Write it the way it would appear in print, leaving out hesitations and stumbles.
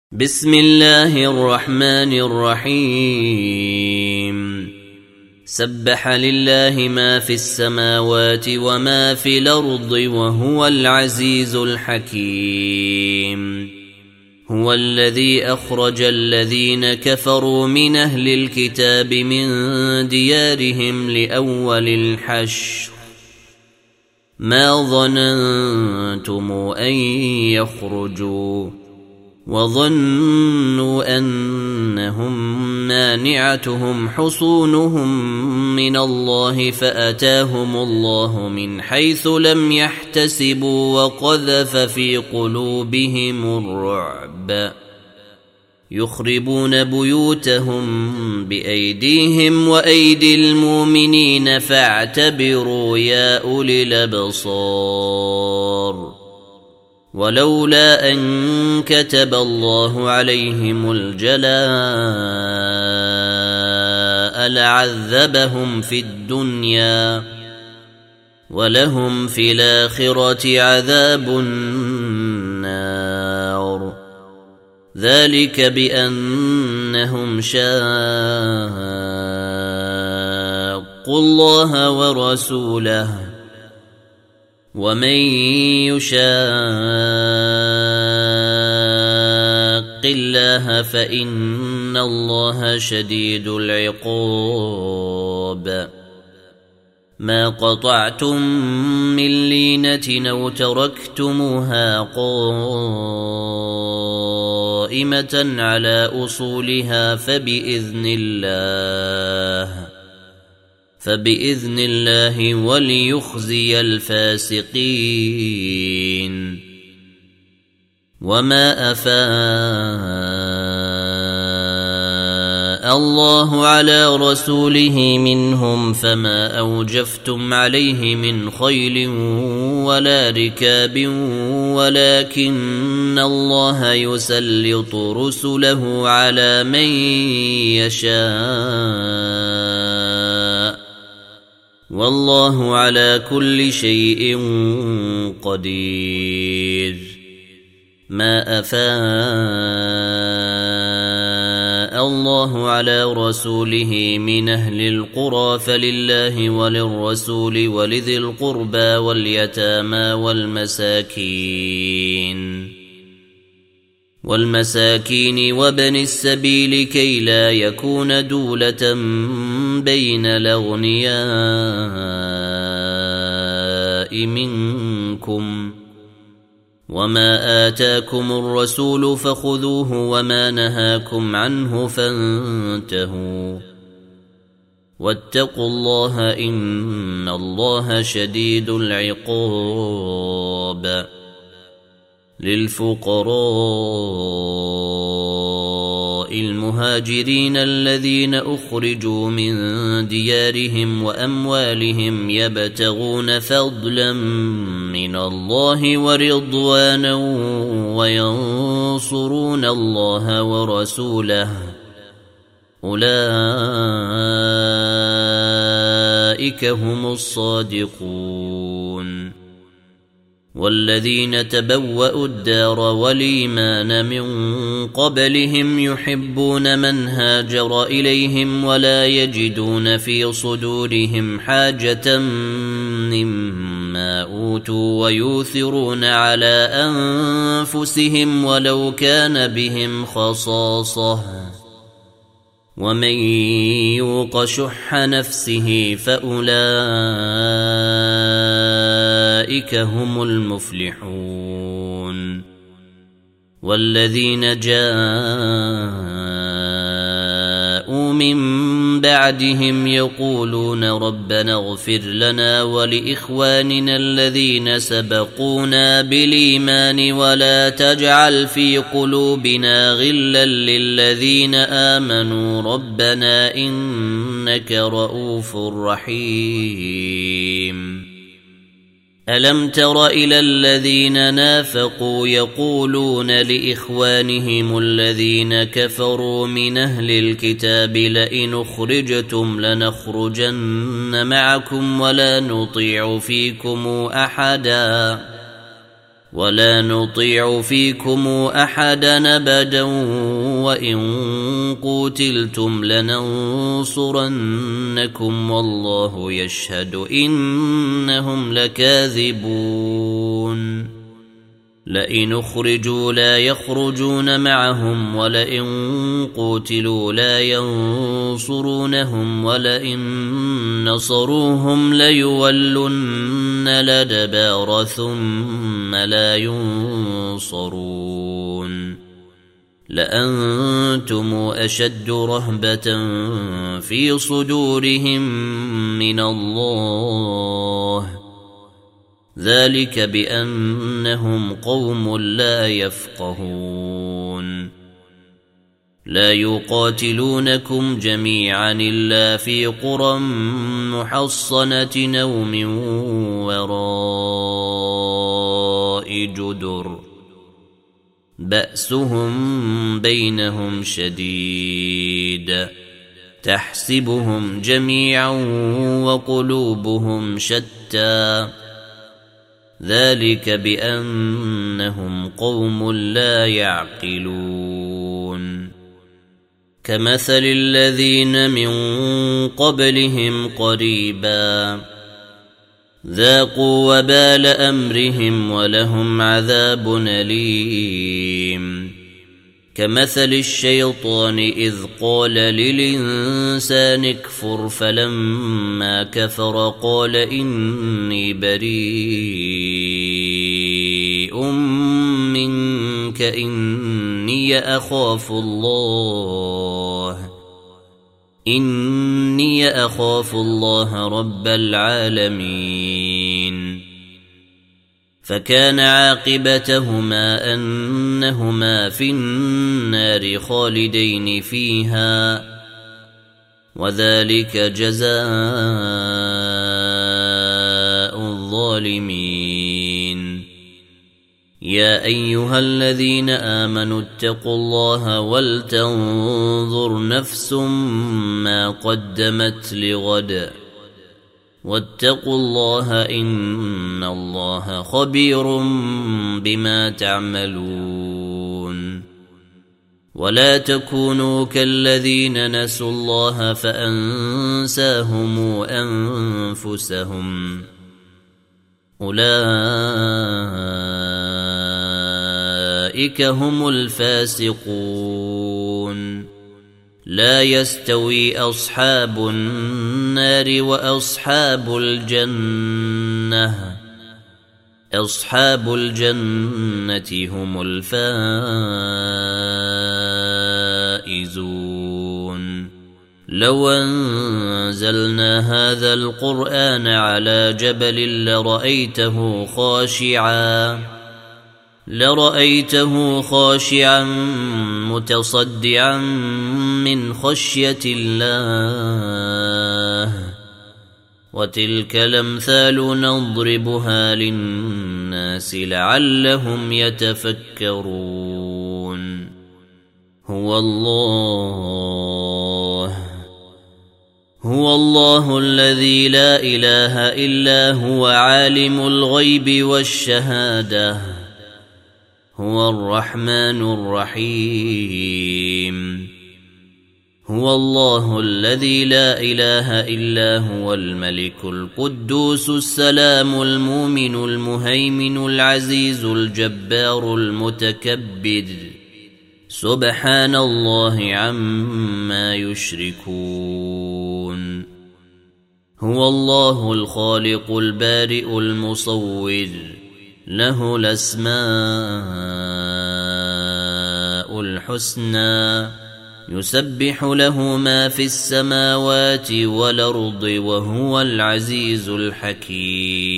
بسم الله الرحمن الرحيم سبح لله ما في السماوات وما في الأرض وهو العزيز الحكيم هو الذي أخرج الذين كفروا من أهل الكتاب من ديارهم لأول الحشر ما ظننتم أن يخرجوا وظنوا أنهم مانعتهم حصونهم من الله فأتاهم الله من حيث لم يحتسبوا وقذف في قلوبهم الرعب يخربون بيوتهم بأيديهم وأيدي المؤمنين فاعتبروا يا أولي الأبصار ولولا أن كتب الله عليهم الجلاء لعذبهم في الدنيا ولهم في الآخرة عذاب النار ذلك بأنهم شاقوا الله ورسوله ومن يشاق الله فإن الله شديد العقاب ما قطعتم من لينة أو تركتموها قائمة على أصولها فبإذن الله وليخزي الفاسقين وما أفاء الله على رسوله منهم فما أوجفتم عليه من خيل ولا ركاب ولكن الله يسلط رسله على من يشاء والله على كل شيء قدير ما أفاء الله على رسوله من أهل القرى فلله وللرسول ولذي القربى واليتامى والمساكين وابن السبيل كي لا يكون دولة بين الأغنياء منكم وما آتاكم الرسول فخذوه وما نهاكم عنه فانتهوا واتقوا الله إن الله شديد العقاب للفقراء المهاجرين الذين أخرجوا من ديارهم وأموالهم يبتغون فضلا من الله ورضوانا وينصرون الله ورسوله أولئك هم الصادقون والذين تبوأوا الدار والإيمان من قبلهم يحبون من هاجر إليهم ولا يجدون في صدورهم حاجة مما أوتوا ويؤثرون على أنفسهم ولو كان بهم خصاصة ومن يوق شح نفسه فأولئك هم المفلحون والذين جاءوا من بعدهم يقولون ربنا اغفر لنا ولإخواننا الذين سبقونا بالإيمان ولا تجعل في قلوبنا غلا للذين آمنوا ربنا إنك رؤوف رحيم ألم تر إلى الذين نافقوا يقولون لإخوانهم الذين كفروا من أهل الكتاب لئن أخرجتم لنخرجن معكم ولا نطيع فيكم أحدا ولا نطيع فيكم أحدا أبدا وإن قتلتم لننصرنكم والله يشهد إنهم لكاذبون لئن أخرجوا لا يخرجون معهم ولئن قتلوا لا ينصرونهم ولئن نصروهم ليولن الأدبار ثم لا ينصرون لأنتم أشد رهبة في صدورهم من الله ذلك بأنهم قوم لا يفقهون لا يقاتلونكم جميعا إلا في قرى محصنة أو من وراء جدر بأسهم بينهم شديد تحسبهم جميعا وقلوبهم شتى ذلك بأنهم قوم لا يعقلون كمثل الذين من قبلهم قريبا ذاقوا وبال أمرهم ولهم عذاب أليم كمثل الشيطان إذ قال للإنسان اكفر فلما كفر قال إني بريء منك إني أخاف الله رب العالمين فكان عاقبتهما أنهما في النار خالدين فيها وذلك جزاء الظالمين يا أيها الذين آمنوا اتقوا الله ولتنظر نفس ما قدمت لغد واتقوا الله إن الله خبير بما تعملون ولا تكونوا كالذين نسوا الله فأنساهم أنفسهم أولئك هم الفاسقون لا يستوي أصحاب النار وأصحاب الجنة هم الفائزون لو أنزلنا هذا القرآن على جبل لرأيته خاشعا متصدعا من خشية الله وتلك الأمثال نضربها للناس لعلهم يتفكرون هو الله الذي لا إله إلا هو عالم الغيب والشهادة هو الرحمن الرحيم هو الله الذي لا إله إلا هو الملك القدوس السلام المؤمن المهيمن العزيز الجبار المتكبر سبحان الله عما يشركون هو الله الخالق البارئ المصور له الأسماء الحسنى يسبح له ما في السماوات والأرض وهو العزيز الحكيم